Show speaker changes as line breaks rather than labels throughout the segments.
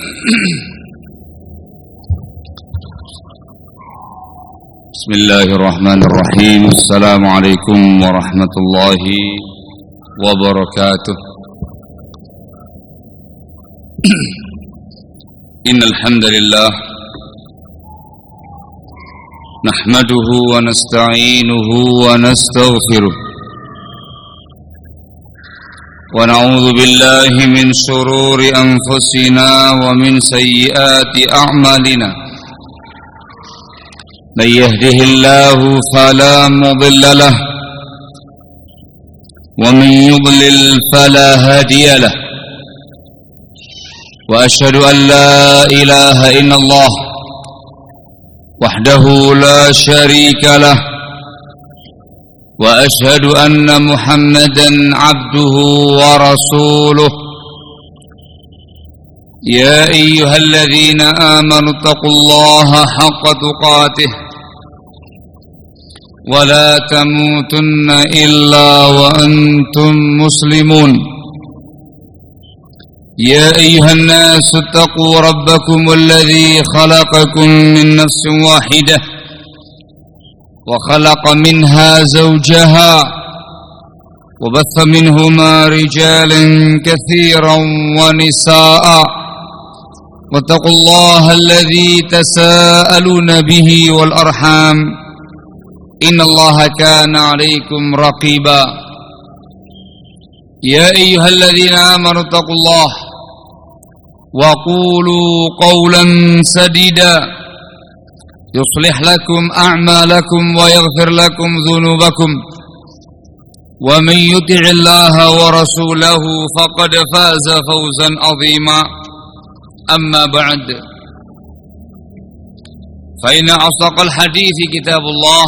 Bismillahirrahmanirrahim. Assalamualaikum warahmatullahi wabarakatuh. Innal hamdalillah nahmaduhu wa nasta'inuhu wa nastaghfiruh wa na'udzu billahi min shururi anfusina wa min sayyiati a'malina. Man yahdihillahu fala mudilla lahu wa man yudlil fala hadiya lahu. Wa asyhadu an la ilaha illallah wahdahu la syarika lahu wa asyhadu anna Muhammadan abduhu wa rasuluh. Ya ayyuhalladzina amanu taqullaha haqqa tuqatih wa la tamutunna illa wa antum muslimun. Ya ayyuhan nasu taqu rabbakum alladzi khalaqakum min nafsin wahidah وخلق منها زوجها وبث منهما رجالا كثيرا ونساء واتقوا الله الذي تساءلون به والأرحام إن الله كان عليكم رقيبا. يا أيها الذين آمنوا اتقوا الله وقولوا قولا سديدا يصلح لكم أعمالكم ويغفر لكم ذنوبكم ومن يطع الله ورسوله فقد فاز فوزا عظيما. أما بعد فإن أصدق الحديث كتاب الله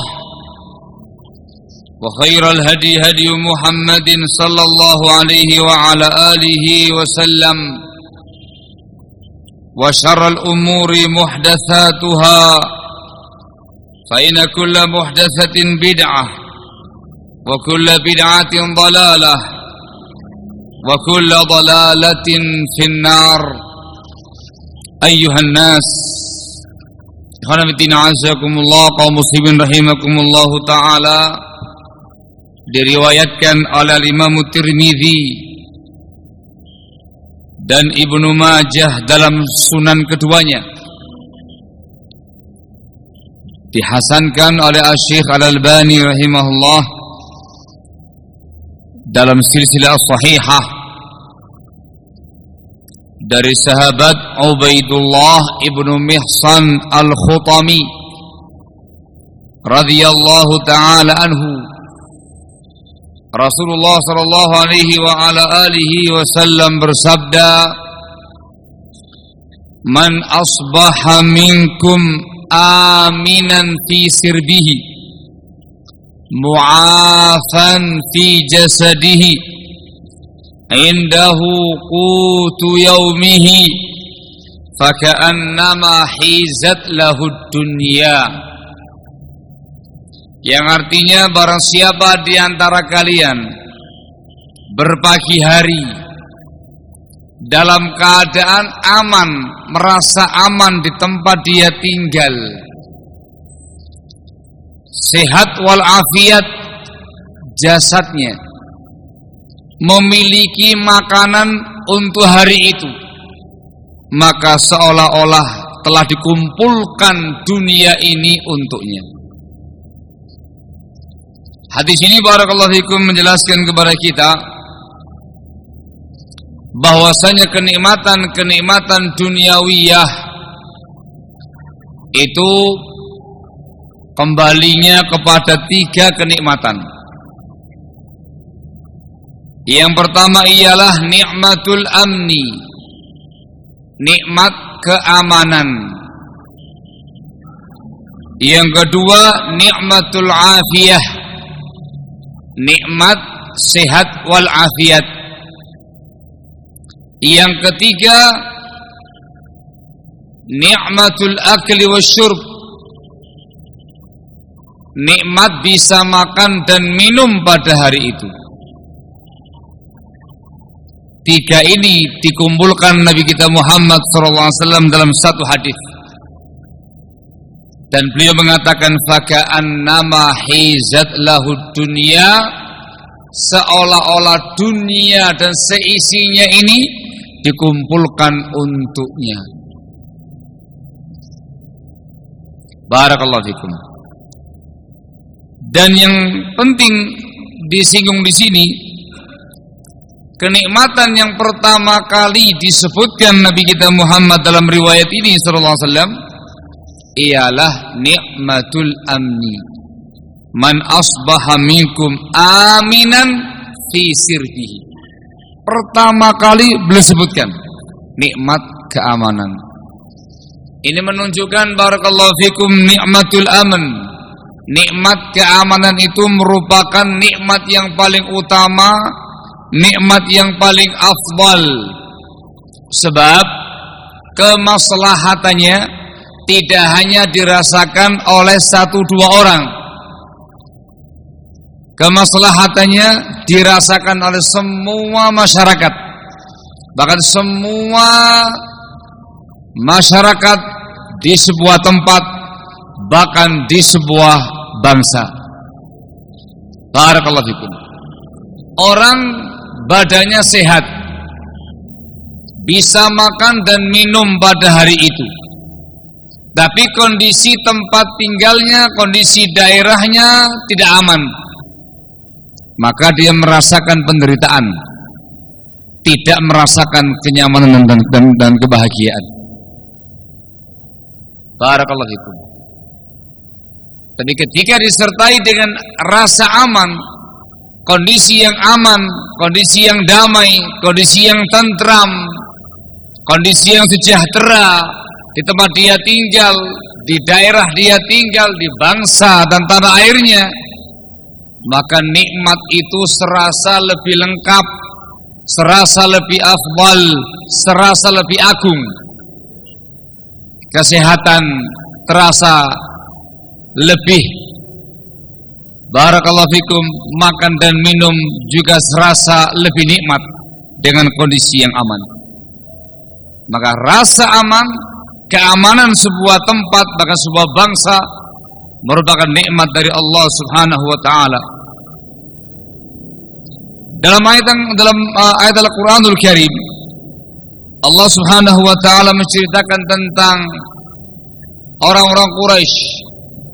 وخير الهدي هدي محمد صلى الله عليه وعلى آله وسلم وشر الأمور محدثاتها فإن كل محدثة بدعة وكل بدعة ضلالة وكل ضلالة في النار. أيها الناس ikhwan fillah azakumullah, kaum muslimin rahimakumullah taala. Diriwayatkan oleh Imam Tirmidzi dan Ibnu Majah dalam sunan keduanya, dihasankan oleh Asy-Syaikh Al-Albani rahimahullah dalam silsilah sahihah dari sahabat Ubaidullah ibnu Mihsan Al-Khutami radhiyallahu ta'ala anhu. Rasulullah sallallahu alaihi wa ala alihi wasallam bersabda, "Man asbaha minkum aminan fi sirbihi mu'afan fi jasadihi indahu qutu yaumihi faka'annama hizat lahu dunya." Yang artinya, barang siapa di antara kalian berpagi hari dalam keadaan aman, merasa aman di tempat dia tinggal, sehat walafiat jasadnya, memiliki makanan untuk hari itu, maka seolah-olah telah dikumpulkan dunia ini untuknya. Hadis ini barakallahu fikum menjelaskan kepada kita bahwasanya kenikmatan-kenikmatan duniawiyah itu kembalinya kepada tiga kenikmatan. Yang pertama ialah nikmatul amni, nikmat keamanan. Yang kedua nikmatul afiyah, nikmat sehat wal afiat. Yang ketiga nikmatul akli wasyurb, nikmat bisa makan dan minum pada hari itu. Tiga ini dikumpulkan Nabi kita Muhammad SAW dalam satu hadis. Dan beliau mengatakan faka'annama hizat lahud dunya, seolah-olah dunia dan seisinya ini dikumpulkan untuknya. Barakallahu fikum. Dan yang penting disinggung di sini, kenikmatan yang pertama kali disebutkan Nabi kita Muhammad dalam riwayat ini sallallahu alaihi wasallam ialah nikmatul amni. Man asbaha minkum aminan fi sirbihi. Pertama kali beliau sebutkan nikmat keamanan. Ini menunjukkan barakallahu fikum nikmatul aman. Nikmat keamanan itu merupakan nikmat yang paling utama, nikmat yang paling afdal. Sebab kemaslahatannya tidak hanya dirasakan oleh satu dua orang. Kemaslahatannya dirasakan oleh semua masyarakat. Bahkan semua masyarakat di sebuah tempat, bahkan di sebuah bangsa. Barakallahu fikum. Orang badannya sehat, bisa makan dan minum pada hari itu, tapi kondisi tempat tinggalnya, kondisi daerahnya tidak aman, maka dia merasakan penderitaan, tidak merasakan kenyamanan dan kebahagiaan. Barakallahu fikum. Tapi ketika disertai dengan rasa aman, kondisi yang aman, kondisi yang damai, kondisi yang tentram, kondisi yang sejahtera di tempat dia tinggal, di daerah dia tinggal, di bangsa dan tanah airnya, maka nikmat itu serasa lebih lengkap, serasa lebih afdal, serasa lebih agung. Kesehatan terasa lebih, barakallahu fikum, makan dan minum juga serasa lebih nikmat dengan kondisi yang aman. Maka rasa aman, keamanan sebuah tempat, bahkan sebuah bangsa merupakan nikmat dari Allah Subhanahu wa taala. Dalam ayat Al-Qur'anul Karim, Allah Subhanahu wa taala menceritakan tentang orang-orang Quraisy.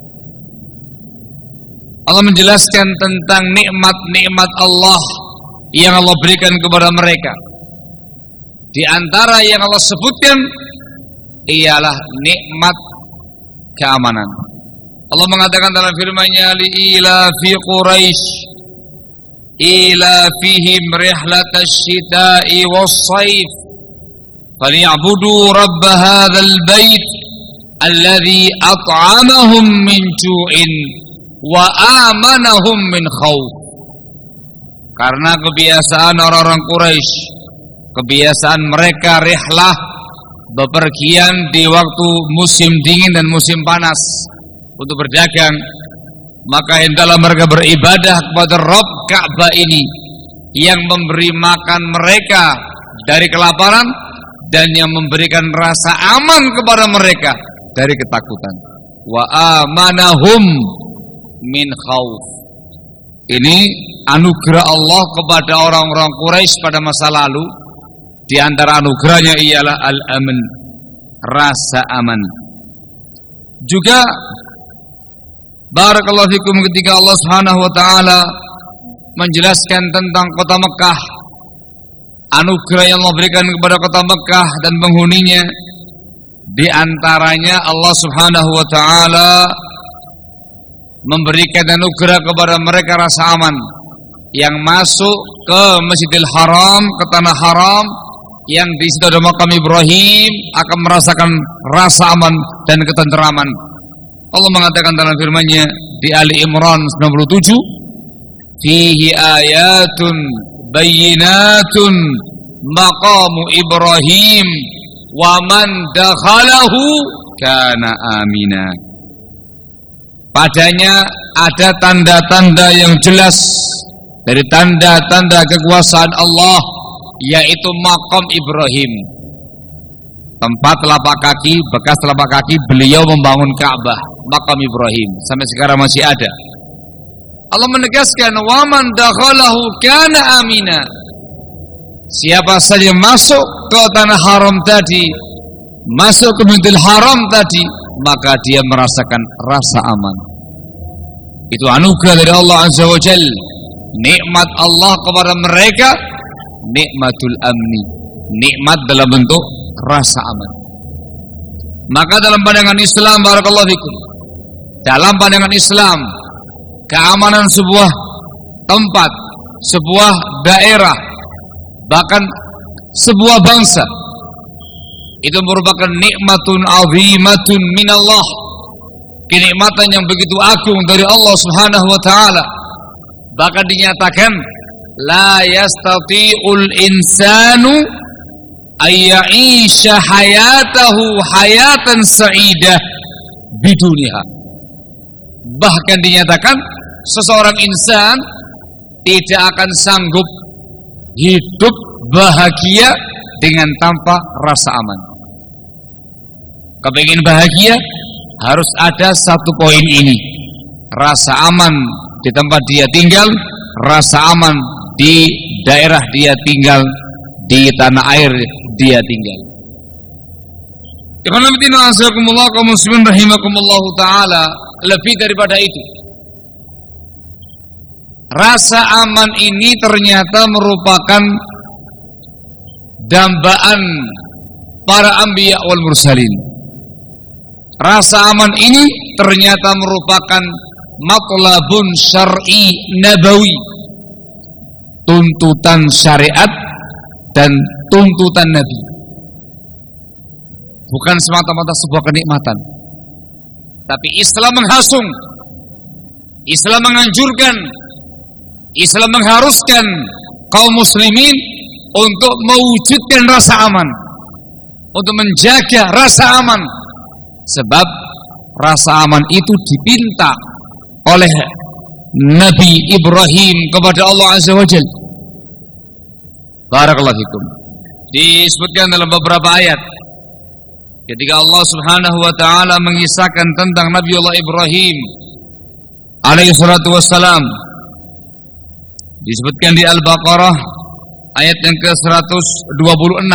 Allah menjelaskan tentang nikmat-nikmat Allah yang Allah berikan kepada mereka. Di antara yang Allah sebutkan ialah nikmat keamanan. Allah mengatakan dalam firman-Nya, li'ila fi Quraisy ila fihim rihlatash shita'i was-sayf falyabudu rabb hadzal bait alladzi at'amahum min ju'in wa amanahum min khauf. Karena kebiasaan orang-orang Quraisy, kebiasaan mereka rihlah, bepergian di waktu musim dingin dan musim panas untuk berdagang, maka hendaklah mereka beribadah kepada Rabb Ka'bah ini yang memberi makan mereka dari kelaparan dan yang memberikan rasa aman kepada mereka dari ketakutan. Wa amanahum min khauf. Ini anugerah Allah kepada orang-orang Quraisy pada masa lalu. Di antara anugerahnya ialah al-aman, rasa aman. Juga barakallahu fikum ketika Allah Subhanahu wa taala menjelaskan tentang kota Mekah, anugerah yang Allah berikan kepada kota Mekah dan penghuninya, di antaranya Allah Subhanahu wa taala memberikan anugerah kepada mereka rasa aman yang masuk ke Masjidil Haram, ke tanah haram, yang di situ ada makam Ibrahim, akan merasakan rasa aman dan ketenteraman. Allah mengatakan dalam firman-Nya di Ali Imran 97, fihi ayatun bayyinatun maqamu Ibrahim wa man dakhalahu kana amina. Padanya ada tanda-tanda yang jelas dari tanda-tanda kekuasaan Allah yaitu Maqam Ibrahim. Tempat telapak kaki, bekas telapak kaki beliau membangun Ka'bah, Maqam Ibrahim, sampai sekarang masih ada. Allah menegaskan, wa man dakhalahu kana amina. Siapa saja masuk ke tanah haram tadi, masuk ke Masjidil Haram tadi, maka dia merasakan rasa aman. Itu anugerah dari Allah Azza wa Jalla. Nikmat Allah kepada mereka, nikmatul amni, nikmat dalam bentuk rasa aman. Maka dalam pandangan Islam, barakallahu fikum, dalam pandangan Islam, keamanan sebuah tempat, sebuah daerah, bahkan sebuah bangsa, itu merupakan nikmatun azimatun minallah, kenikmatan yang begitu agung dari Allah Subhanahu wa taala. Bahkan dinyatakan la yastati'ul insanu ayya'isha hayatahu hayatan sa'idah biduniha. Bahkan dinyatakan seseorang insan tidak akan sanggup hidup bahagia dengan tanpa rasa aman. Kepingin bahagia harus ada satu poin ini, rasa aman di tempat dia tinggal, rasa aman di daerah dia tinggal, di tanah air dia tinggal. Kaum muslimin rahimakumullah taala, lebih daripada itu, rasa aman ini ternyata merupakan dambaan para anbiya wal mursalin. Rasa aman ini ternyata merupakan matlabun syar'i nabawi, tuntutan syariat dan tuntutan Nabi. Bukan semata-mata sebuah kenikmatan, tapi Islam menghasung, Islam menganjurkan, Islam mengharuskan kaum muslimin untuk mewujudkan rasa aman, untuk menjaga rasa aman. Sebab rasa aman itu dipinta oleh Nabi Ibrahim kepada Allah Azza wa Jalla. Barakallahu fikum. Disebutkan dalam beberapa ayat ketika Allah Subhanahu wa taala mengisahkan tentang Nabiullah Ibrahim alaihi salatu wassalam, disebutkan di Al-Baqarah ayat yang ke-126.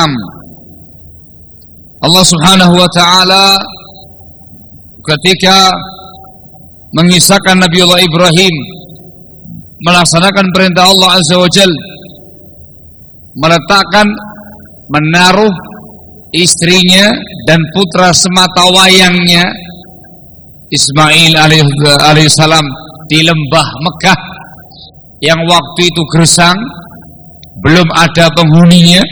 Allah Subhanahu wa taala ketika mengisahkan Nabiullah Ibrahim melaksanakan perintah Allah Azza wa Jalla, meletakkan, menaruh istrinya dan putra sematawayangnya Ismail alaihissalam di lembah Mekah yang waktu itu gersang, belum ada penghuninya.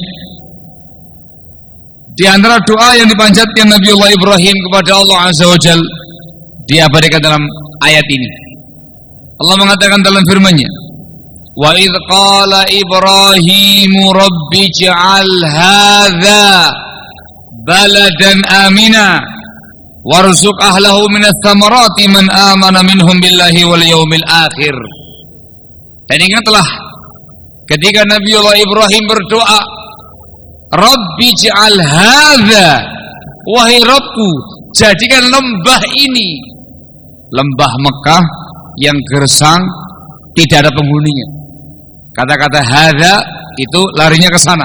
Di antara doa yang dipanjatkan Nabiullah Ibrahim kepada Allah Azza wa Jalla diabadikan dalam ayat ini. Allah mengatakan dalam firman-Nya, wa idz qala Ibrahimu rabbi ij'al hadza baladan amina warzuq ahlahu minats thamarati man amana minhum billahi wal yaumil akhir. Dan ingatlah ketika Nabiullah Ibrahim berdoa, Rabbi ij'al hadza, wahai Rabbku, jadikan lembah ini, lembah Mekah yang gersang tidak ada penghuninya. Kata-kata hadza itu larinya ke sana.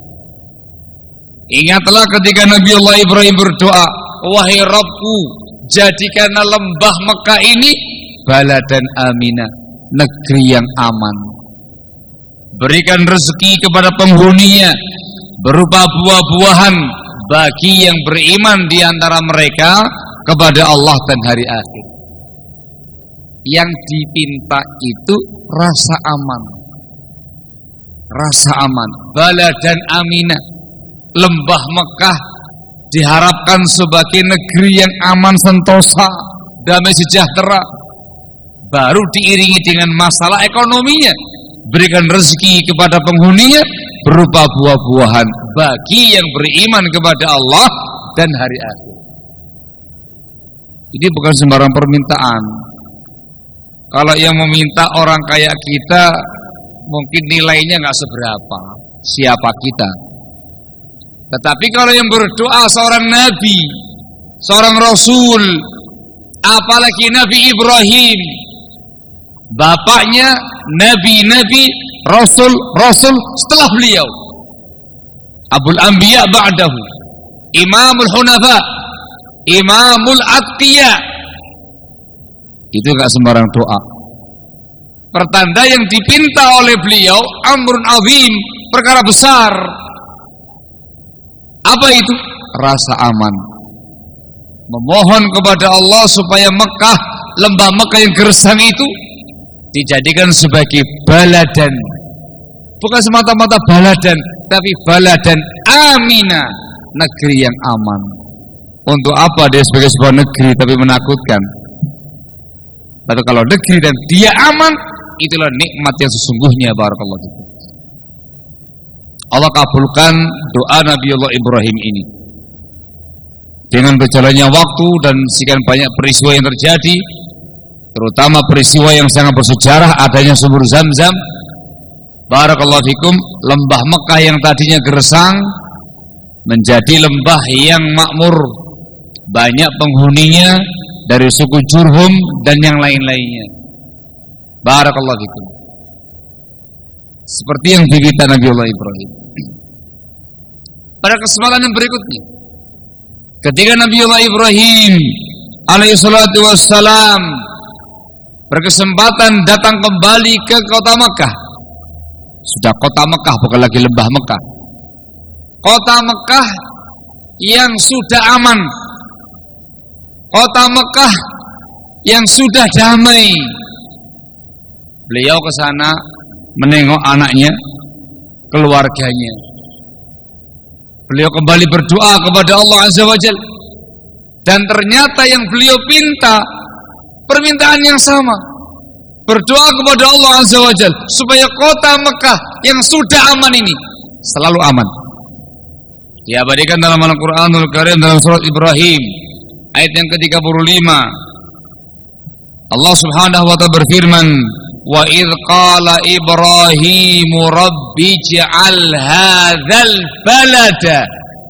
Ingatlah ketika Nabiullah Ibrahim berdoa, wahai Rabbku, jadikanlah lembah Mekah ini baladan amina, negeri yang aman. Berikan rezeki kepada penghuninya berupa buah-buahan bagi yang beriman di antara mereka kepada Allah dan hari akhir. Yang dipinta itu rasa aman. Rasa aman. Baladan aminah. Lembah Mekah diharapkan sebagai negeri yang aman sentosa, damai sejahtera. Baru diiringi dengan masalah ekonominya. Berikan rezeki kepada penghuninya berupa buah-buahan bagi yang beriman kepada Allah dan hari akhir. Ini bukan sembarang permintaan. Kalau yang meminta orang kayak kita, mungkin nilainya nggak seberapa. siapa kita. Tetapi kalau yang berdoa seorang nabi, seorang rasul, apalagi Nabi Ibrahim, bapaknya nabi-nabi, rasul setelah beliau, Abul Anbiya ba'dahu, Imamul Hunafa, Imamul Atqiya. Itu gak sembarang doa. Pertanda yang dipinta oleh beliau amrun azim, perkara besar. Apa itu? Rasa aman. Memohon kepada Allah supaya Mekah, lembah Mekah yang gersang itu dijadikan sebagai baladan. Bukan semata-mata baladan, tapi baladan amina, negeri yang aman. Untuk apa dia sebagai sebuah negeri tapi menakutkan? Tapi kalau negeri dan dia aman, itulah nikmat yang sesungguhnya. Barakallahu fikum. Allah kabulkan doa Nabiullah Ibrahim ini. Dengan berjalannya waktu dan sekian banyak peristiwa yang terjadi, terutama peristiwa yang sangat bersejarah, adanya sumur Zam-Zam, barakallahu fikum, lembah Mekah yang tadinya gersang menjadi lembah yang makmur, banyak penghuninya dari suku Jurhum dan yang lain-lainnya. Barakallahu fikum. Seperti yang diminta Nabiullah Ibrahim. Pada kesempatan yang berikutnya, ketika Nabiullah Ibrahim alaihissalatu wassalam berkesempatan datang kembali ke kota Mekah, sudah kota Mekah, bukan lagi lembah Mekah, kota Mekah yang sudah aman, kota Mekah yang sudah damai. Beliau ke sana menengok anaknya, keluarganya. Beliau kembali berdoa kepada Allah Azza wa Jalla, dan ternyata yang beliau pinta permintaan yang sama. Berdoa kepada Allah Azza wa Jalla supaya kota Mekah yang sudah aman ini selalu aman. Diabadikan dalam Al-Qur'anul Karim dalam surat Ibrahim ayat yang ke-35. Allah Subhanahu wa ta'ala berfirman, wa idh qala Ibrahimu rabbi ij'al hadzal balada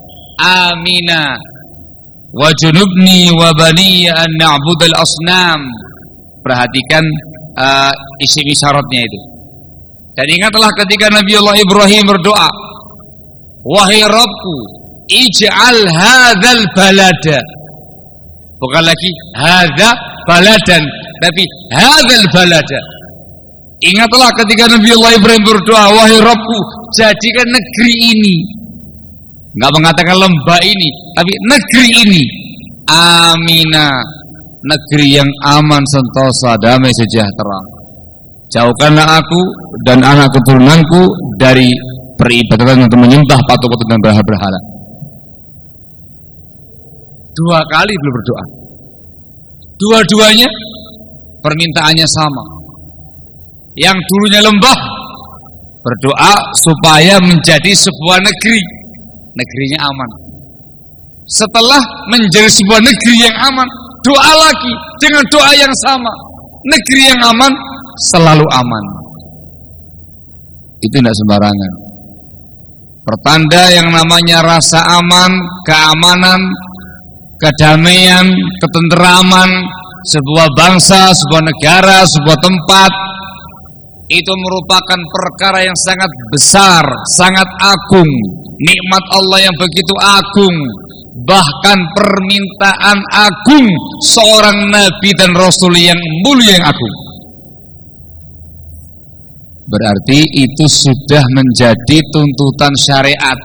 amina wajnubni wa baniya an na'budal asnam. Perhatikan isim isyaratnya itu. Dan ingatlah ketika Nabiullah Ibrahim berdoa, wahai Rabbku, ij'al hadzal balada. Bukan lagi hadza baladan, tapi hadzal balada. Ingatlah ketika Nabiullah Ibrahim berdoa, wahai Rabbku, jadikan negeri ini, enggak mengatakan lembah ini, tapi negeri ini amina, negeri yang aman, sentosa, damai, sejahtera. Jauhkanlah aku dan anak keturunanku dari peribadatan untuk menyembah patung-patung dan berhala-berhala. Dua kali beliau berdoa. Dua-duanya permintaannya sama. Yang dulunya lembah berdoa supaya menjadi sebuah negeri, negerinya aman. Setelah menjadi sebuah negeri yang aman, doa lagi dengan doa yang sama. Negeri yang aman selalu aman. Itu tidak sembarangan. Pertanda yang namanya rasa aman, keamanan, kedamaian, ketenteraman sebuah bangsa, sebuah negara, sebuah tempat, itu merupakan perkara yang sangat besar, sangat agung. Nikmat Allah yang begitu agung, bahkan permintaan agung seorang nabi dan rasul yang mulia, yang agung. Berarti itu sudah menjadi tuntutan syariat.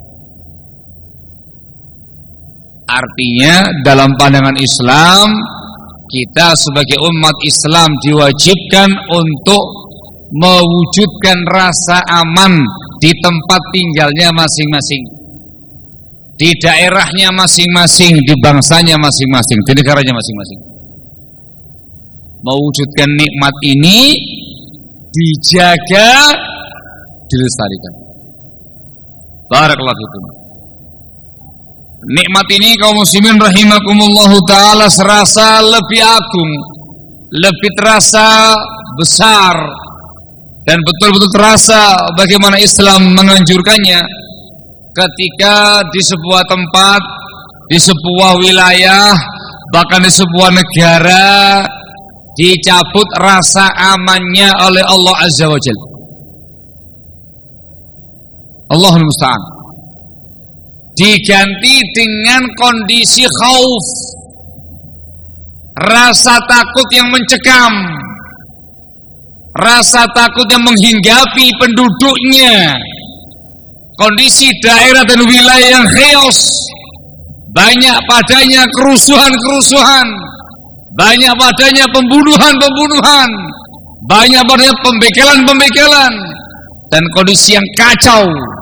Artinya dalam pandangan Islam, kita sebagai umat Islam diwajibkan untuk mewujudkan rasa aman di tempat tinggalnya masing-masing, di daerahnya masing-masing, di bangsanya masing-masing, di negaranya masing-masing. Mewujudkan nikmat ini dijaga, dilestarikan. Barakallahu fikum. Nikmat ini kaum muslimin rahimakumullahu ta'ala serasa lebih agung, lebih terasa besar, dan betul-betul terasa bagaimana Islam menganjurkannya ketika di sebuah tempat, di sebuah wilayah, bahkan di sebuah negara dicabut rasa amannya oleh Allah Azza wa Jalla. Allahul musta'an. Diganti dengan kondisi khauf, rasa takut yang mencekam, rasa takut yang menghinggapi penduduknya, kondisi daerah dan wilayah yang chaos, banyak padanya kerusuhan-kerusuhan, banyak padanya pembunuhan-pembunuhan, banyak padanya pembegalan-pembegalan, dan kondisi yang kacau.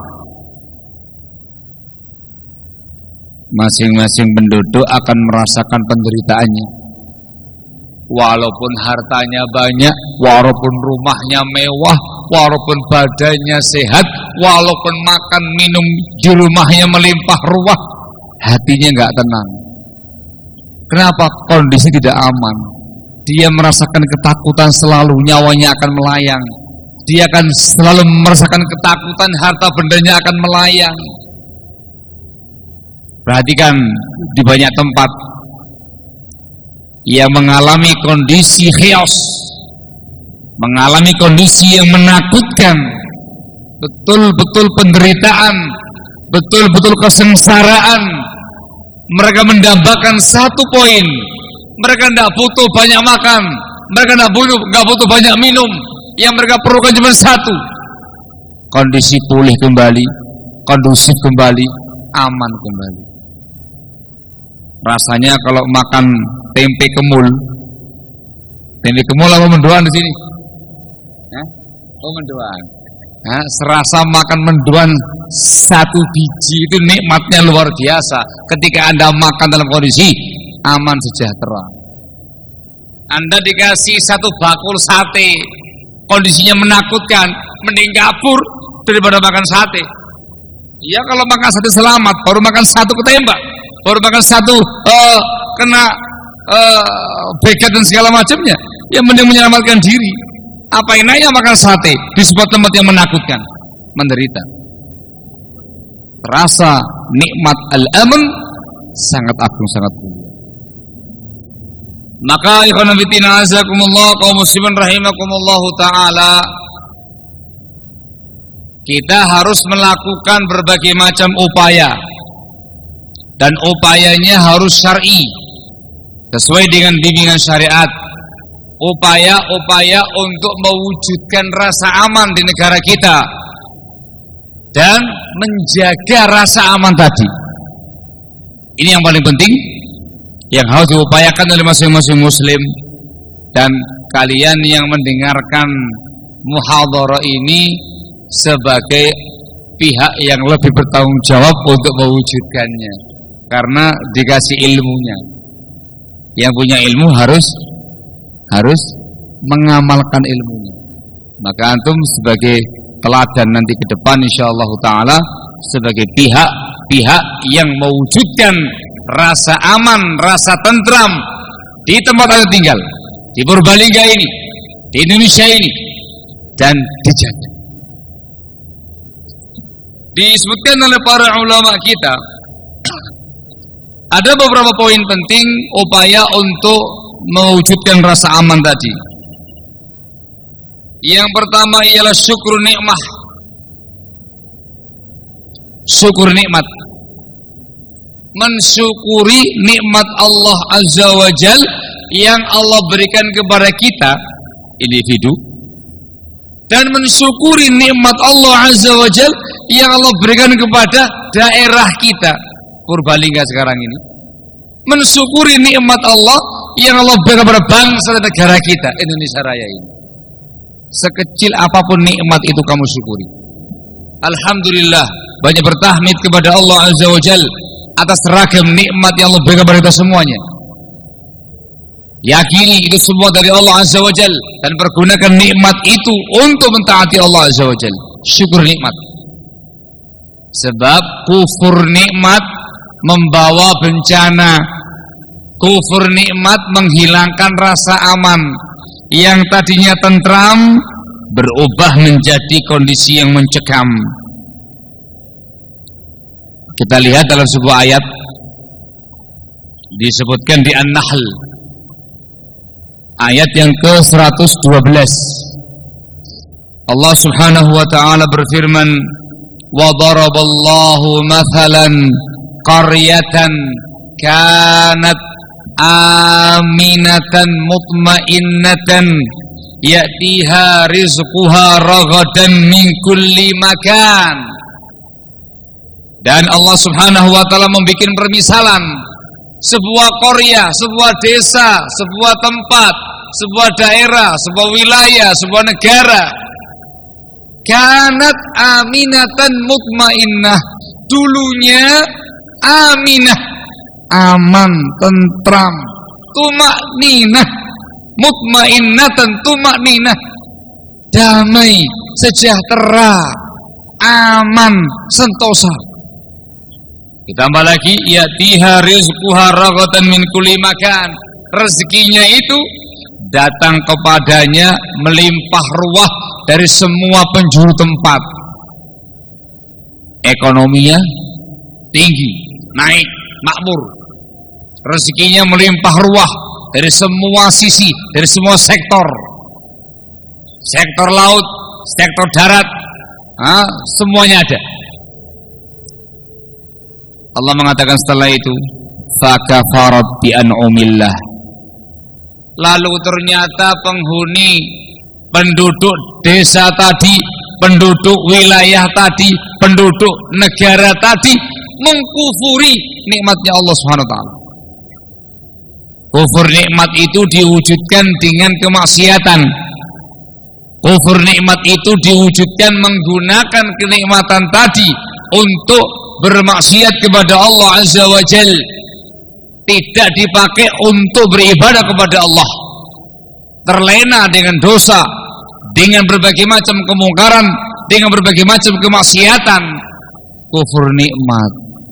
Masing-masing penduduk akan merasakan penderitaannya. Walaupun hartanya banyak, walaupun rumahnya mewah, walaupun badannya sehat, walaupun makan minum di rumahnya melimpah ruah, hatinya nggak tenang. Kenapa? Kondisi tidak aman. Dia merasakan ketakutan selalu, nyawanya akan melayang. Dia akan selalu merasakan ketakutan, harta bendanya akan melayang. Perhatikan di banyak tempat yang mengalami kondisi chaos, mengalami kondisi yang menakutkan, betul-betul penderitaan, betul-betul kesengsaraan. Mereka mendambakan satu poin, mereka tidak butuh banyak makan, mereka tidak butuh banyak minum, yang mereka perlukan cuma satu: kondisi pulih kembali, kondusif kembali, aman kembali. Rasanya kalau makan tempe kemul apa mendoan di sini? Oh, mendoan. Nah, serasa makan mendoan satu biji itu nikmatnya luar biasa. Ketika Anda makan dalam kondisi aman sejahtera. Anda dikasih satu bakul sate, kondisinya menakutkan, mending kabur daripada makan sate. Ya kalau makan sate selamat, baru makan satu ketembak, baru makan satu kena begat dan segala macamnya, ya mending menyelamatkan diri. Apa enaknya makan sate di sebuah tempat yang menakutkan, menderita. Rasa nikmat al-aman sangat agung, sangat mulia. Maka ikhwan fillah azakumullah, kaum muslimin rahimakumullah taala, kita harus melakukan berbagai macam upaya, dan upayanya harus syar'i, sesuai dengan bimbingan syariat. Upaya-upaya untuk mewujudkan rasa aman di negara kita dan menjaga rasa aman tadi. Ini yang paling penting, yang harus diupayakan oleh masing-masing muslim. Dan kalian yang mendengarkan muhadharah ini sebagai pihak yang lebih bertanggung jawab untuk mewujudkannya, karena dikasih ilmunya. Yang punya ilmu harus mengamalkan ilmunya. Maka antum sebagai teladan nanti ke depan insyaallah taala, sebagai pihak yang mewujudkan rasa aman, rasa tentram di tempat anda tinggal, di Purbalingga ini, di Indonesia ini, dan dijaga. Disebutkan oleh para ulama kita ada beberapa poin penting upaya untuk mewujudkan rasa aman tadi. Yang pertama ialah syukur nikmah. Syukur nikmat, mensyukuri nikmat Allah Azza wa Jal yang Allah berikan kepada kita individu, dan mensyukuri nikmat Allah Azza wa Jal yang Allah berikan kepada daerah kita Purbalingga sekarang ini. Mensyukuri nikmat Allah yang Allah berikan kepada bangsa dan negara kita Indonesia Raya ini. Sekecil apapun nikmat itu kamu syukuri. Alhamdulillah, banyak bertahmid kepada Allah Azza wa Jal atas ragam nikmat yang Allah berikan kepada kita semuanya. Yakini itu semua dari Allah Azza wa Jal, dan pergunakan nikmat itu untuk mentaati Allah Azza wa Jal. Syukur nikmat. Sebab kufur nikmat membawa bencana. Kufur nikmat menghilangkan rasa aman. Yang tadinya tentram berubah menjadi kondisi yang mencekam. Kita lihat dalam sebuah ayat disebutkan di An-Nahl ayat yang ke-112. Allah Subhanahu wa taala berfirman, "Wa daraballahu mathalan qaryatan kanat aminatan mutmainnatan ya'tiha rizquha ragadan min kulli makan." Dan Allah Subhanahu wa taala membuat permisalan sebuah qarya, sebuah desa, sebuah tempat, sebuah daerah, sebuah wilayah, sebuah negara. Kanat aminatan mutmainnah, dulunya aminah, aman, tentram, tumakninah, mutmainnatan, tumakninah, damai, sejahtera, aman, sentosa. Ditambah lagi, ya'tiha rizquha ragadan min kulli makan, rezekinya itu datang kepadanya melimpah ruah dari semua penjuru tempat. Ekonominya tinggi, naik, makmur. Rezekinya melimpah ruah dari semua sisi, dari semua sektor. Sektor laut, sektor darat, semuanya ada. Allah mengatakan setelah itu, fakafarat bi an'umillah. Lalu ternyata penghuni, penduduk desa tadi, penduduk wilayah tadi, penduduk negara tadi mengkufuri nikmatnya Allah Subhanahu wa taala. Kufur nikmat itu diwujudkan dengan kemaksiatan. Kufur nikmat itu diwujudkan menggunakan kenikmatan tadi untuk bermaksiat kepada Allah Azza wa Jal, tidak dipakai untuk beribadah kepada Allah, terlena dengan dosa, dengan berbagai macam kemungkaran, dengan berbagai macam kemaksiatan. Kufur nikmat,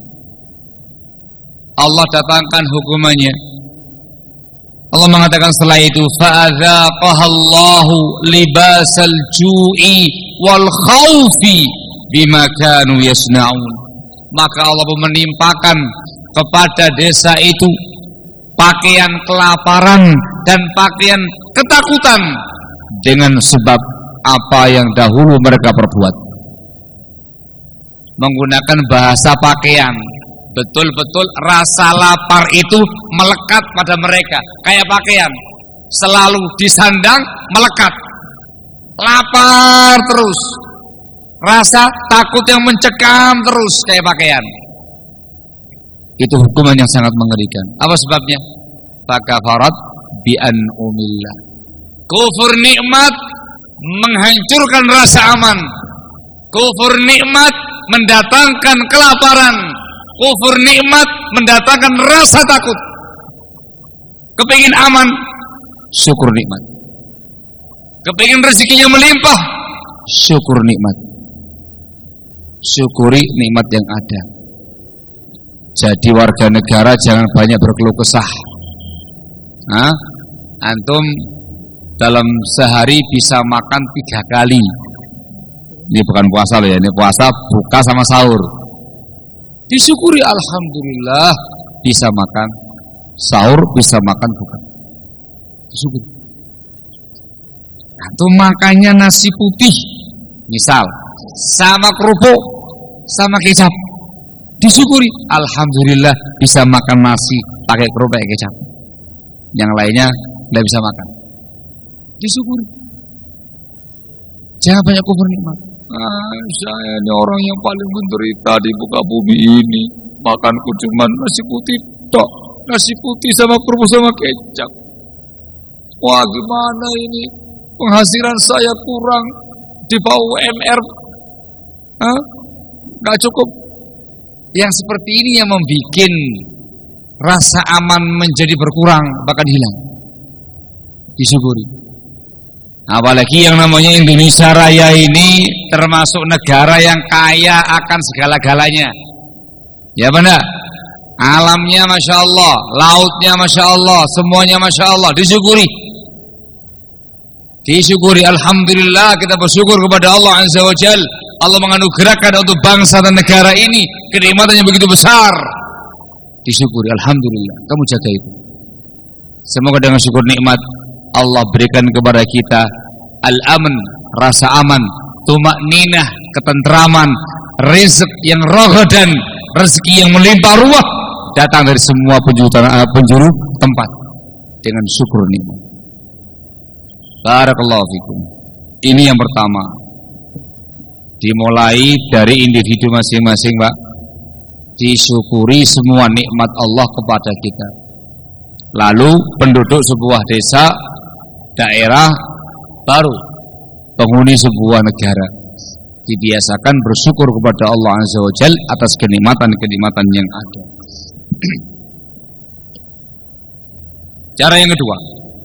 Allah datangkan hukumannya. Allah mengatakan setelah itu, fa'adzaqahallahu libasal ju'i wal khawfi bima kanu yasna'un. Maka Allah menimpakan kepada desa itu pakaian kelaparan dan pakaian ketakutan dengan sebab apa yang dahulu mereka perbuat. Menggunakan bahasa pakaian, betul-betul rasa lapar itu melekat pada mereka. Kayak pakaian, selalu disandang melekat, lapar terus, rasa takut yang mencekam terus kayak pakaian. Itu hukuman yang sangat mengerikan. Apa sebabnya? Fakafarat bi an'umillah. Kufur nikmat menghancurkan rasa aman. Kufur nikmat mendatangkan kelaparan. Kufur nikmat mendatangkan rasa takut. Kepingin aman, syukur nikmat. Kepingin rezekinya melimpah, syukur nikmat. Syukuri nikmat yang ada. Jadi warga negara jangan banyak berkeluh kesah. Antum dalam sehari bisa makan 3 kali. Ini bukan puasa loh ya, ini puasa buka sama sahur. Disyukuri, alhamdulillah bisa makan sahur, bisa makan buka. Disyukuri. Antum makannya nasi putih, misal, sama kerupuk, sama kecap, disyukuri, alhamdulillah bisa makan nasi pakai kerupuk pakai kecap. Yang lainnya tidak bisa makan, disyukuri. Jangan banyak kufur nikmat. Saya ini orang yang paling menderita di muka bumi ini, makanku cuma nasi putih tok, nasi putih sama kerupuk sama kecap. Wah, gimana ini, penghasilan saya kurang, di bawah UMR gak cukup. Yang seperti ini yang membuat rasa aman menjadi berkurang, bahkan hilang. Disyukuri. Apalagi yang namanya Indonesia Raya ini termasuk negara yang kaya akan segala-galanya. Ya benar. Alamnya Masya Allah, lautnya Masya Allah, semuanya Masya Allah, disyukuri. disyukuri. Alhamdulillah, kita bersyukur kepada Allah Azza wa Jalla. Allah menganugerahkan untuk bangsa dan negara ini kenikmatan yang begitu besar. Disyukuri, alhamdulillah. Kamu jaga itu. Semoga dengan syukur nikmat Allah berikan kepada kita al-aman, rasa aman, tumakninah, ketentraman, rezeki yang ragadan, rezeki yang melimpah ruah datang dari semua penjuru tempat dengan syukur nikmat. Barakallahu fikum. Ini yang pertama. Dimulai dari individu masing-masing, Pak. Disyukuri semua nikmat Allah kepada kita. Lalu penduduk sebuah desa, daerah baru, penghuni sebuah negara, dibiasakan bersyukur kepada Allah Azza wa Jalla atas kenikmatan-kenikmatan yang ada. Cara yang kedua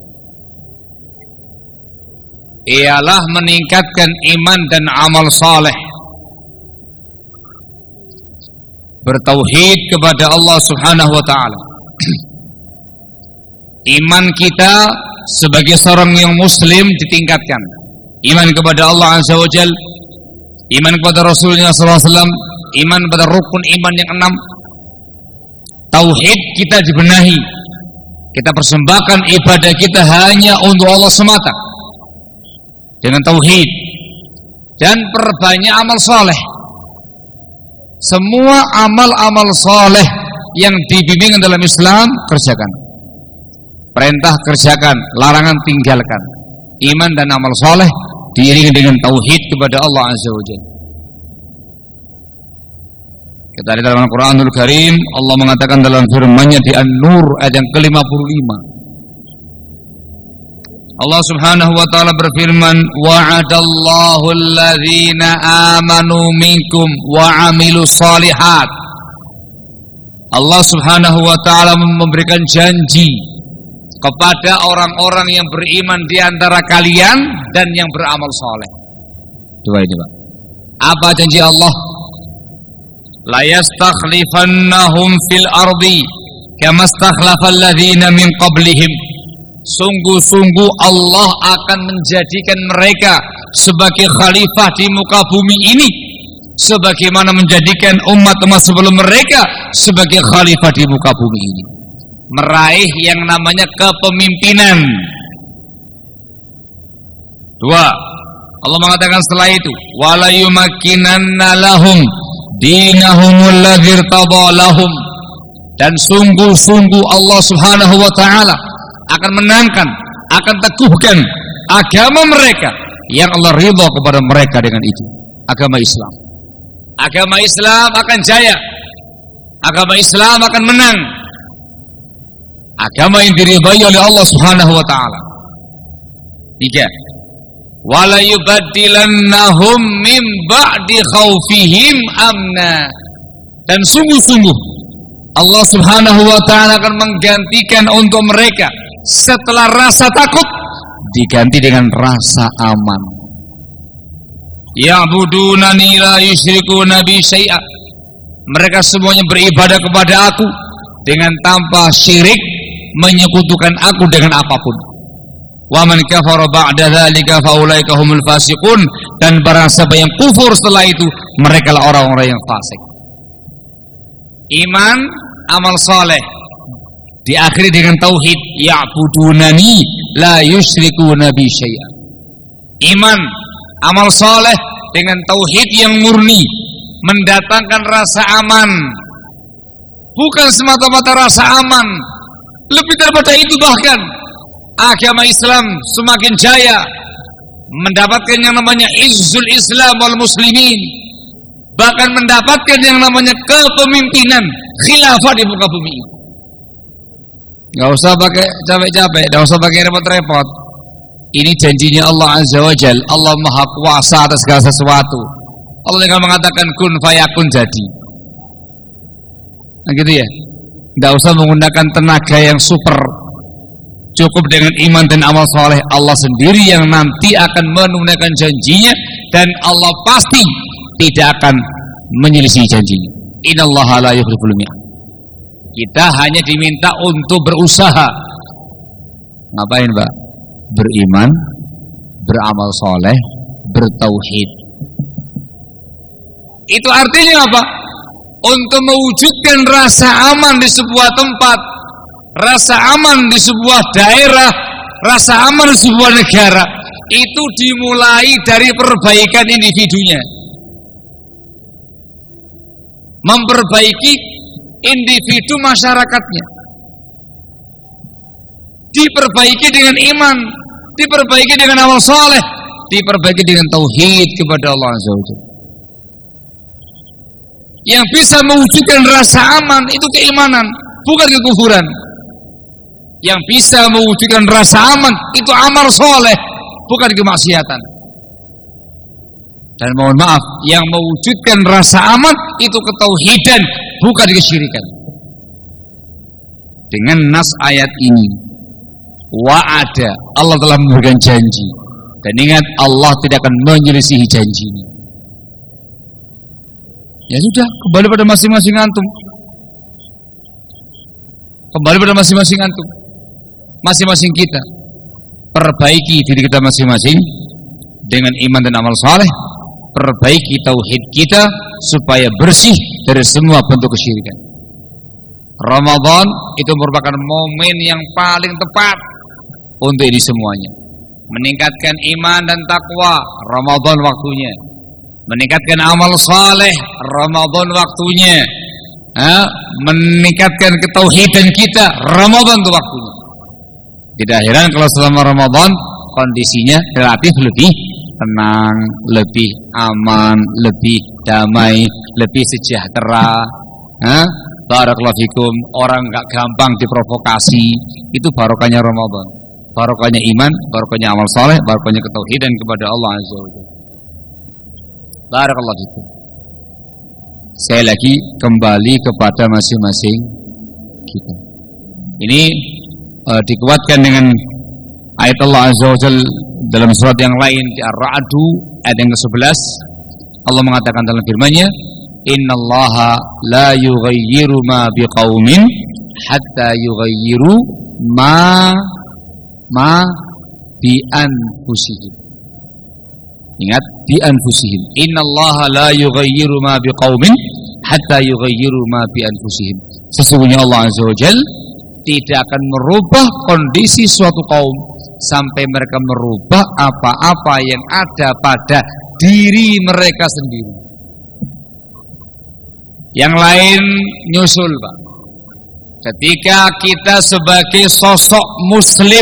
ialah meningkatkan iman dan amal saleh, bertauhid kepada Allah Subhanahu wa taala. Iman kita sebagai seorang yang muslim ditingkatkan. Iman kepada Allah Azza wa Jalla, iman kepada Rasulnya SAW, iman pada rukun iman yang 6. Tauhid kita dibenahi. Kita persembahkan ibadah kita hanya untuk Allah semata dengan tauhid, dan perbanyak amal soleh. Semua amal-amal soleh yang dibimbing dalam Islam kerjakan. Perintah kerjakan, larangan tinggalkan. Iman dan amal soleh diiringi dengan tauhid kepada Allah Azza wa Jalla. Kita lihat dalam Al-Quranul Karim, Allah mengatakan dalam firman-Nya di An-Nur ayat yang ke-55. Allah Subhanahu wa taala berfirman, wa'adallahu alladhina amanu minkum wa 'amilus shalihat. Allah Subhanahu wa taala memberikan janji kepada orang-orang yang beriman di antara kalian dan yang beramal saleh. Dua ini, Pak. Apa janji Allah? La yastakhlifannahum fil ardi kama stakhlafal ladzina min qablihim. Sungguh-sungguh Allah akan menjadikan mereka sebagai khalifah di muka bumi ini, sebagaimana menjadikan umat-umat sebelum mereka sebagai khalifah di muka bumi ini. Meraih yang namanya kepemimpinan. Dua, Allah mengatakan setelah itu, wala yumakkinanna lahum dinahumul ladzi irtada lahum. Dan sungguh-sungguh Allah Subhanahu wa taala akan menangkan, akan teguhkan agama mereka yang Allah ridha kepada mereka dengan itu, agama Islam. Agama Islam akan jaya. Agama Islam akan menang. Agama yang diridhai oleh Allah Subhanahu wa taala. Tiga, wala yubaddilannahum min ba'di khaufihim amna. Dan sungguh-sungguh Allah Subhanahu wa taala akan menggantikan untuk mereka setelah rasa takut diganti dengan rasa aman. Ya'budunani la yusyrikuna bi syai'a. Mereka semuanya beribadah kepada aku dengan tanpa syirik, menyekutukan aku dengan apapun. Wa man kafara ba'da dzalika fa ulaika humul fasiqun. Dan barang siapa yang kufur setelah itu, mereka lah orang-orang yang fasik. Iman, amal saleh diakhiri dengan tauhid. Ya'budunani la yusyrikuna bi syai'a. Iman, amal saleh dengan tauhid yang murni mendatangkan rasa aman. Bukan semata-mata rasa aman, lebih daripada itu, bahkan agama Islam semakin jaya, mendapatkan yang namanya izzul Islam wal muslimin, bahkan mendapatkan yang namanya kepemimpinan khilafah di muka bumi. Gak usah pakai capek-capek, gak usah pakai repot-repot. Ini janjinya Allah Azza wa Jalla. Allah Maha Kuasa atas segala sesuatu. Allah tinggal mengatakan kun fayakun, jadi. Nah gitu ya. Gak usah menggunakan tenaga yang super. Cukup dengan iman dan amal soleh. Allah sendiri yang nanti akan menunaikan janjinya, dan Allah pasti tidak akan menyelisih janjinya. Innallaha la yukhliful mi'ad. Kita hanya diminta untuk berusaha. Ngapain, Pak? Beriman, beramal soleh, bertauhid. Itu artinya apa? Untuk mewujudkan rasa aman di sebuah tempat, rasa aman di sebuah daerah, rasa aman di sebuah negara, itu dimulai dari perbaikan individunya. Memperbaiki individu masyarakatnya. Diperbaiki dengan iman, diperbaiki dengan amal soleh, diperbaiki dengan tauhid kepada Allah Azza wa Jalla. Yang bisa mewujudkan rasa aman itu keimanan, bukan kekufuran. Yang bisa mewujudkan rasa aman itu amal soleh, bukan kemaksiatan. Dan mohon maaf, yang mewujudkan rasa aman itu ketauhidan, bukan kesyirikan. Dengan nas ayat ini, wa'ada, Allah telah memberikan janji. Dan ingat, Allah tidak akan menyelisihi janjinya. Ya sudah, kembali pada masing-masing antum. Kembali pada masing-masing antum. Masing-masing kita perbaiki diri kita masing-masing dengan iman dan amal saleh. Perbaiki tauhid kita supaya bersih dari semua bentuk kesyirikan. Ramadan itu merupakan momen yang paling tepat untuk ini semuanya. Meningkatkan iman dan takwa, Ramadan waktunya. Meningkatkan amal saleh, Ramadan waktunya. Meningkatkan ketauhidan kita, Ramadan itu waktunya. Tidak heran kalau selama Ramadan kondisinya relatif lebih tenang, lebih aman, lebih damai, lebih sejahtera. Barakallahu fikum, orang enggak gampang diprovokasi. Itu barokahnya Ramadan. Barokahnya iman, barokahnya amal saleh, barokahnya ketauhidan kepada Allah Azza wa Jalla. Barakallahu fikum. Saya lagi kembali kepada masing-masing kita. Ini dikuatkan dengan ayat Allah Azza wa Jalla dalam surat yang lain di Ar-Ra'd ayat yang ke-11. Allah mengatakan dalam firman-Nya, "Innallaha la yughayyiru ma biqaumin hatta yughayyiru ma bi anfusihim." Ingat, bi anfusihim. Innallaha la yughayyiru ma biqaumin hatta yughayyiru ma bi anfusihim. Sesungguhnya Allah Azza wa Jalla tidak akan merubah kondisi suatu kaum sampai mereka merubah apa-apa yang ada pada diri mereka sendiri. Yang lain nyusul, Pak. Ketika kita sebagai sosok muslim,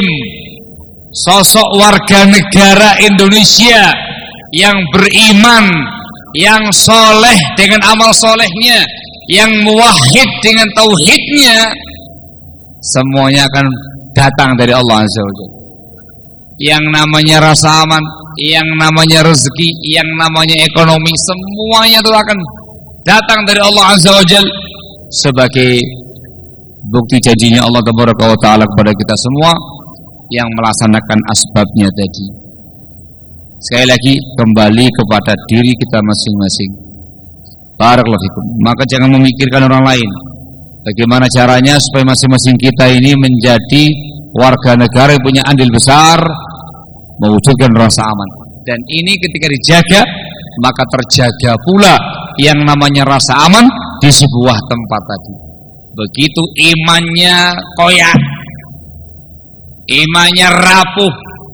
sosok warga negara Indonesia yang beriman, yang soleh dengan amal solehnya, yang muwahhid dengan tauhidnya, semuanya akan datang dari Allah Azza wa Jalla. Yang namanya rasa aman, yang namanya rezeki, yang namanya ekonomi, semuanya itu akan datang dari Allah Azza wa Jalla sebagai bukti janjinya Allah Taala kepada kita semua yang melaksanakan asbabnya tadi. Sekali lagi, kembali kepada diri kita masing-masing. Barakallahu fikum. Maka jangan memikirkan orang lain. Bagaimana caranya supaya masing-masing kita ini menjadi warga negara yang punya andil besar mewujudkan rasa aman. Dan ini ketika dijaga, maka terjaga pula yang namanya rasa aman di sebuah tempat tadi. Begitu imannya koyak, imannya rapuh,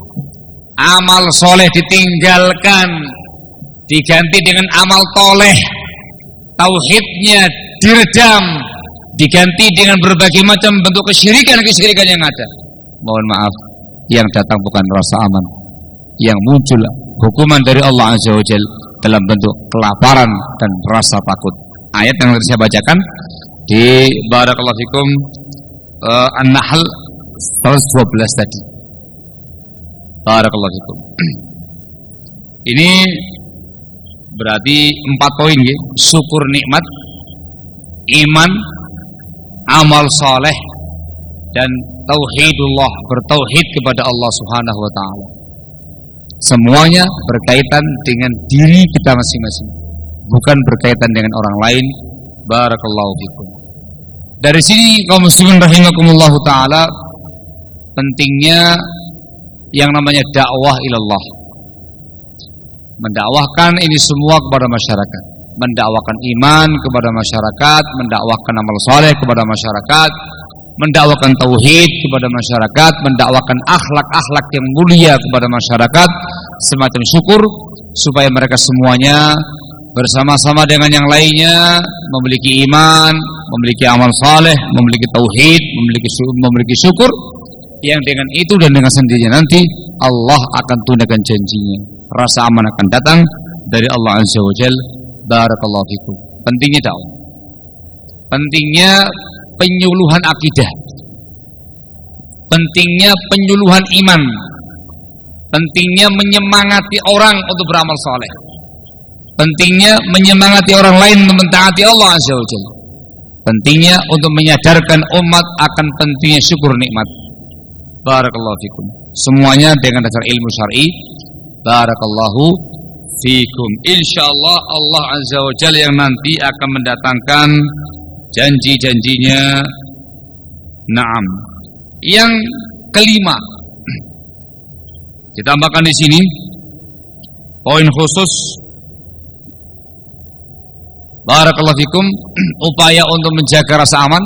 amal soleh ditinggalkan, diganti dengan amal toleh, tauhidnya diredam, diganti dengan berbagai macam bentuk kesyirikan yang ada. Mohon maaf, yang datang bukan rasa aman, yang muncul hukuman dari Allah Azza wa Jalla dalam bentuk kelaparan dan rasa takut. Ayat yang saya bacakan di Barakallahu fikum An-Nahl 112 tadi. Barakallahu fikum. Ini berarti 4 poin ya. Syukur nikmat, iman, amal saleh, dan tauhidullah, bertauhid kepada Allah Subhanahu wa taala. Semuanya berkaitan dengan diri kita masing-masing, bukan berkaitan dengan orang lain. Barakallahu fikum. Dari sini kaum muslimin rahimakumullah taala, pentingnya yang namanya dakwah ilallah, mendakwahkan ini semua kepada masyarakat, mendakwahkan iman kepada masyarakat, mendakwahkan amal soleh kepada masyarakat, mendakwahkan tauhid kepada masyarakat, mendakwahkan akhlak-akhlak yang mulia kepada masyarakat, semacam syukur supaya mereka semuanya bersama-sama dengan yang lainnya memiliki iman, memiliki amal saleh, memiliki tauhid, memiliki syukur, yang dengan itu dan dengan sendirinya nanti Allah akan tunaikan janjinya. Rasa aman akan datang dari Allah Azza wa Jalla. Barakallahu fikum. Pentingnya dakwah, pentingnya penyuluhan akidah, pentingnya penyuluhan iman, pentingnya menyemangati orang untuk beramal saleh, pentingnya menyemangati orang lain untuk mentaati Allah Azza wa Jalla, pentingnya untuk menyadarkan umat akan pentingnya syukur nikmat. Barakallahu fikum. Semuanya dengan dasar ilmu syar'i. Barakallahu fikum. Insyaallah Allah Azza wa Jalla yang nanti akan mendatangkan janji-janjinya. Naam. Yang kelima, ditambahkan di sini poin khusus. Barakallahu fikum, upaya untuk menjaga rasa aman.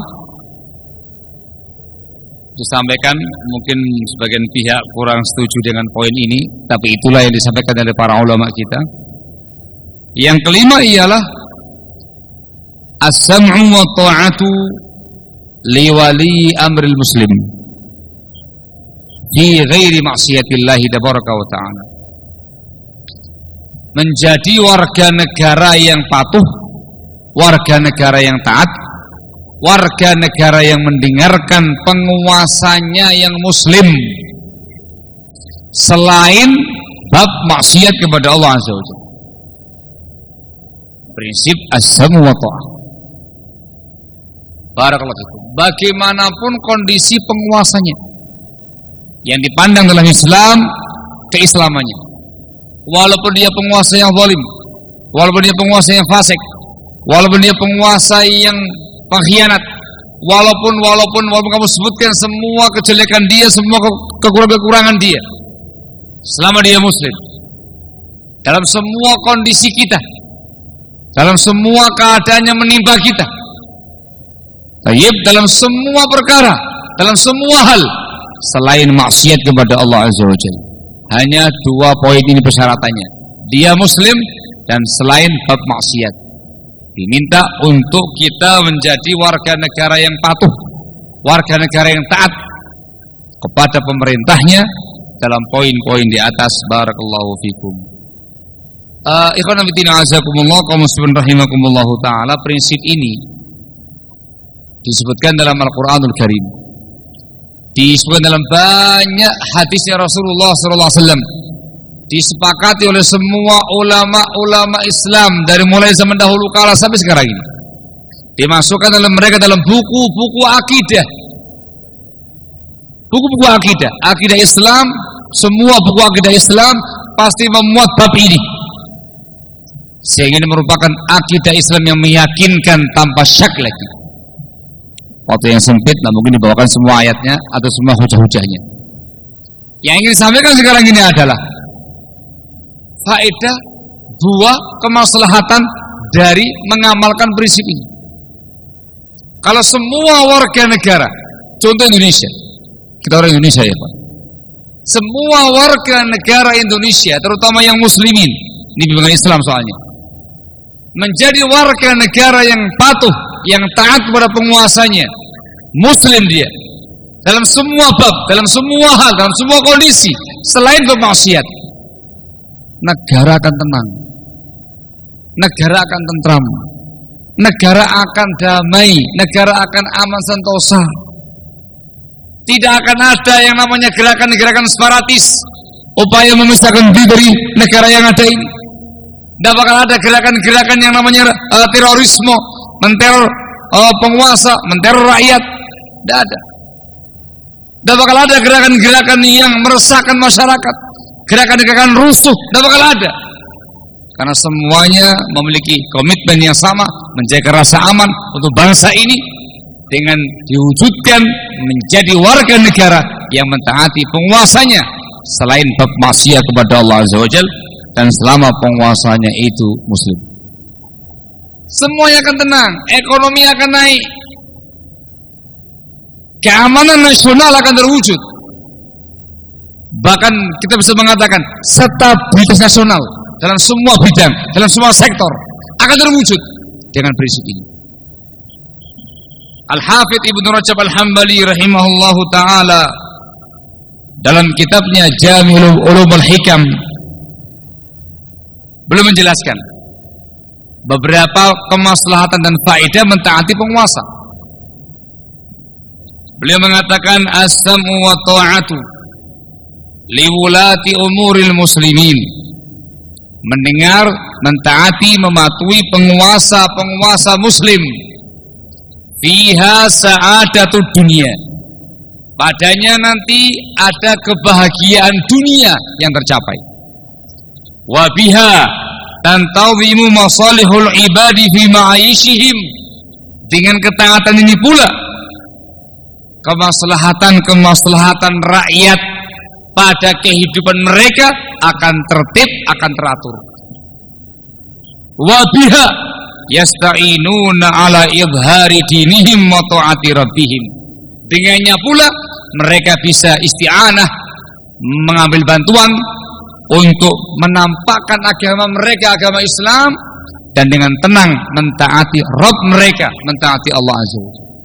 Disampaikan, mungkin sebagian pihak kurang setuju dengan poin ini, tapi itulah yang disampaikan oleh para ulama kita. Yang kelima ialah as-sam'u wa ta'atu li wali amril muslim fi ghairi ma'siyatillahi tabaraka wa ta'ala. Menjadi warga negara yang patuh, warga negara yang taat, warga negara yang mendengarkan penguasanya yang muslim selain bab maksiat kepada Allah Azza wa Jalla. Prinsip as-sam'u wa ta'ah. Barakallahu fikum. Bagaimanapun kondisi penguasanya, yang dipandang dalam Islam keislamannya, walaupun dia penguasa yang zalim, walaupun dia penguasa yang fasik, walaupun dia penguasa yang pengkhianat, walaupun kamu sebutkan semua kejelekan dia, semua kekurangan dia, selama dia muslim, dalam semua kondisi kita, dalam semua keadaan yang menimpa kita, dalam semua perkara, dalam semua hal selain maksiat kepada Allah Azza wa Jalla. Hanya dua poin ini persyaratannya: dia muslim dan selain bab maksiat. Diminta untuk kita menjadi warga negara yang patuh, warga negara yang taat kepada pemerintahnya dalam poin-poin di atas. Barakallahu fikum. Ikhwan fillah azakumullah, kaum muslimin rahimakumullah taala. Prinsip ini disebutkan dalam Al-Qur'anul Karim, disebutkan dalam banyak hadisnya Rasulullah sallallahu alaihi wasallam, disepakati oleh semua ulama-ulama Islam dari mulai zaman dahulu kala sampai sekarang ini. Dimasukkan oleh mereka dalam buku-buku akidah. Buku-buku akidah, akidah Islam, semua buku akidah Islam pasti memuat bab ini. Sehingga ini merupakan akidah Islam yang meyakinkan tanpa syak lagi. Waktu yang sempit, nah mungkin dibawakan semua ayatnya atau semua hujah-hujahnya. Yang ingin disampaikan sekarang ini adalah faedah, buah, kemaslahatan dari mengamalkan prinsip ini. Kalau semua warga negara, contoh Indonesia, kita orang Indonesia ya Pak, semua warga negara Indonesia, terutama yang muslimin, ini bukan Islam soalnya, menjadi warga negara yang patuh, yang taat kepada penguasanya, muslim dia, dalam semua bab, dalam semua hal, dalam semua kondisi, selain bermaksiat, negara akan tenang, negara akan tentram, negara akan damai, negara akan aman sentosa. Tidak akan ada yang namanya gerakan-gerakan separatis, upaya memisahkan diri dari negara yang ada ini. Tidak bakal ada gerakan-gerakan yang namanya terorisme, menteror penguasa, menteror rakyat. Tidak ada. Tidak bakal ada gerakan-gerakan yang meresahkan masyarakat, gerakan-gerakan rusuh. Tidak bakal ada. Karena semuanya memiliki komitmen yang sama, menjaga rasa aman untuk bangsa ini dengan diwujudkan menjadi warga negara yang mentaati penguasanya selain bab maksiat kepada Allah Azza wa Jalla, dan selama penguasanya itu muslim. Semuanya akan tenang, ekonomi akan naik, keamanan nasional akan terwujud. Bahkan kita bisa mengatakan stabilitas nasional dalam semua bidang, dalam semua sektor akan terwujud dengan prinsip ini. Al-Hafidz Ibnu Rajab Al-Hambali rahimahullahu taala dalam kitabnya Jami'ul Ulumul Hikam belum menjelaskan beberapa kemaslahatan dan faedah mentaati penguasa. Beliau mengatakan as-sam'u wa ta'atu liwulati umuril muslimin. Mendengar, mentaati, mematuhi penguasa-penguasa muslim. Fiha sa'adatud dunia. Padanya nanti ada kebahagiaan dunia yang tercapai. Wa biha tantawimu masalihul ibadi fi ma'aishihim. Dengan ketaatan ini pula kemaslahatan rakyat pada kehidupan mereka akan tertib, akan teratur. Wa biha yasta'inuna ala idhari dinihim wa ta'ati rabbihim. Dengannya pula mereka bisa isti'anah, mengambil bantuan untuk menampakkan agama mereka, agama Islam, dan dengan tenang mentaati Rabb mereka, mentaati Allah Azza wa Jalla.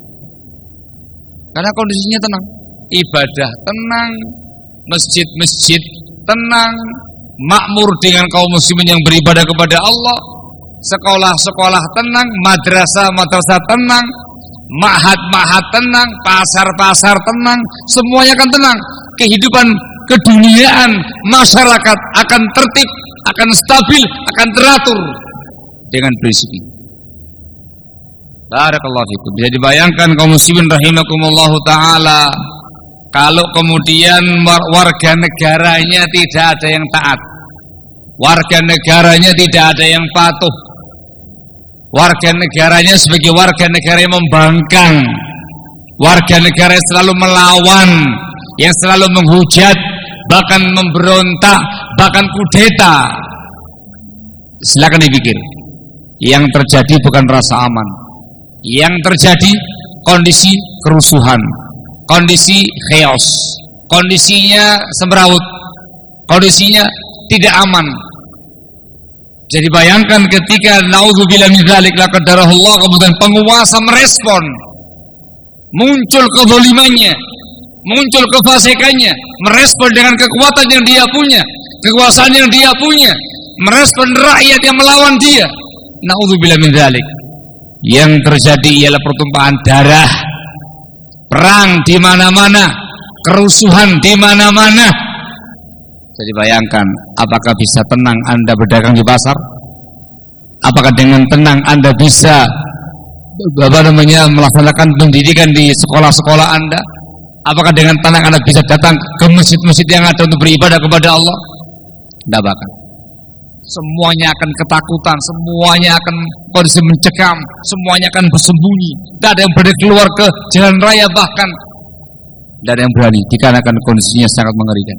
Karena kondisinya tenang, ibadah tenang, masjid-masjid tenang, makmur dengan kaum muslimin yang beribadah kepada Allah, sekolah-sekolah tenang, madrasah-madrasah tenang, ma'had-ma'had tenang, pasar-pasar tenang, semuanya akan tenang. Kehidupan keduniaan masyarakat akan tertib, akan stabil, akan teratur dengan prinsip ini. Barakallahu fikum. Bisa dibayangkan kaum muslimin rahimakumullahu taala, kalau kemudian warga negaranya tidak ada yang taat, warga negaranya tidak ada yang patuh, warga negaranya sebagai warga negara yang membangkang, warga negara yang selalu melawan, yang selalu menghujat, bahkan memberontak, bahkan kudeta. Silakan dipikir, yang terjadi bukan rasa aman, yang terjadi kondisi kerusuhan, kondisi chaos, kondisinya semrawut, kondisinya tidak aman. Jadi bayangkan ketika naudzubillah min dzalik la qadarullah, kemudian penguasa merespon, muncul kezalimannya, muncul kefasikannya, merespon dengan kekuatan yang dia punya, kekuasaan yang dia punya, merespon rakyat yang melawan dia. Naudzubillah min dzalik. Yang terjadi ialah pertumpahan darah, perang di mana-mana, kerusuhan di mana-mana. Jadi bayangkan, apakah bisa tenang Anda berdagang di pasar? Apakah dengan tenang Anda bisa melaksanakan pendidikan di sekolah-sekolah Anda? Apakah dengan tenang Anda bisa datang ke masjid-masjid yang ada untuk beribadah kepada Allah? Tidak bakal. Semuanya akan ketakutan, semuanya akan kondisi mencekam, semuanya akan bersembunyi. Tidak ada yang berani keluar ke jalan raya, bahkan tidak ada yang berani dikarenakan kondisinya sangat mengerikan.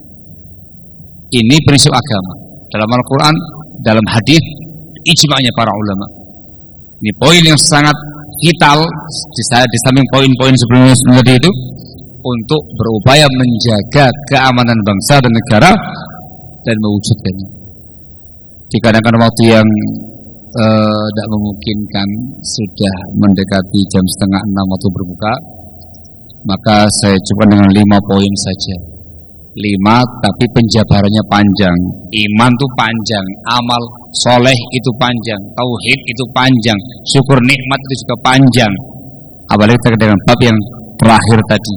Ini prinsip agama dalam Al-Quran, dalam hadis, ijma'nya para ulama. Ini poin yang sangat vital di samping poin-poin sebelumnya tadi itu, untuk berupaya menjaga keamanan bangsa dan negara dan mewujudkannya. Dikarenakan waktu yang tidak memungkinkan, sudah mendekati jam 5:30 waktu berbuka, maka saya cukup dengan 5 poin saja. 5, tapi penjabarannya panjang. Iman itu panjang, amal soleh itu panjang, tauhid itu panjang, syukur nikmat itu juga panjang. Apalagi terkait dengan bab yang terakhir tadi.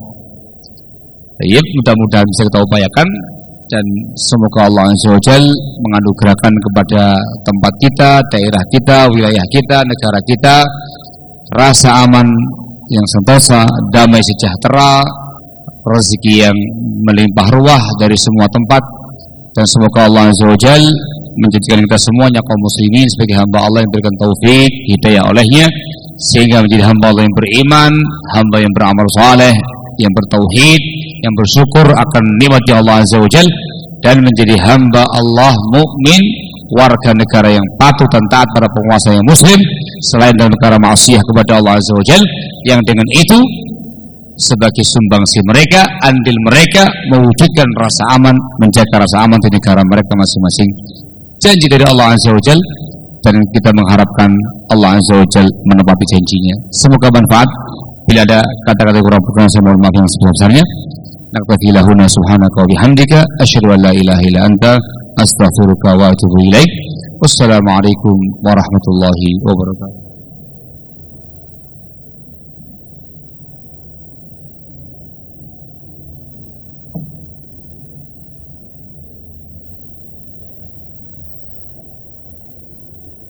Ya, mudah-mudahan bisa kita upayakan, dan semoga Allah Azza wa Jalla menganugerahkan kepada tempat kita, daerah kita, wilayah kita, negara kita rasa aman yang sentosa, damai sejahtera, rezeki yang melimpah ruah dari semua tempat, dan semoga Allah Azza wa Jalla menjadikan kita semuanya kaum muslimin sebagai hamba Allah yang berikan taufik hidayah olehnya, sehingga menjadi hamba Allah yang beriman, hamba yang beramal saleh, yang bertauhid, yang bersyukur akan nikmat Allah Azza wa Jalla, dan menjadi hamba Allah mukmin, warga negara yang patuh dan taat pada penguasa yang muslim, selain dalam negara maksiat kepada Allah Azza wa Jalla, yang dengan itu sebagai sumbangsi mereka, andil mereka mewujudkan rasa aman, menjaga rasa aman di negara mereka masing-masing. Janji dari Allah Azza wa Jalla, dan kita mengharapkan Allah Azza wa Jalla menepati janjinya. Semoga manfaat. Bila ada kata-kata kurang berkenan, saya mohon maaf yang sebesar-besarnya. Naktafi lahuna subhanaka wa bihamdika asyhadu an la ilaha illa anta astaghfiruka wa atubu ilaik. Wassalamualaikum warahmatullahi wabarakatuh.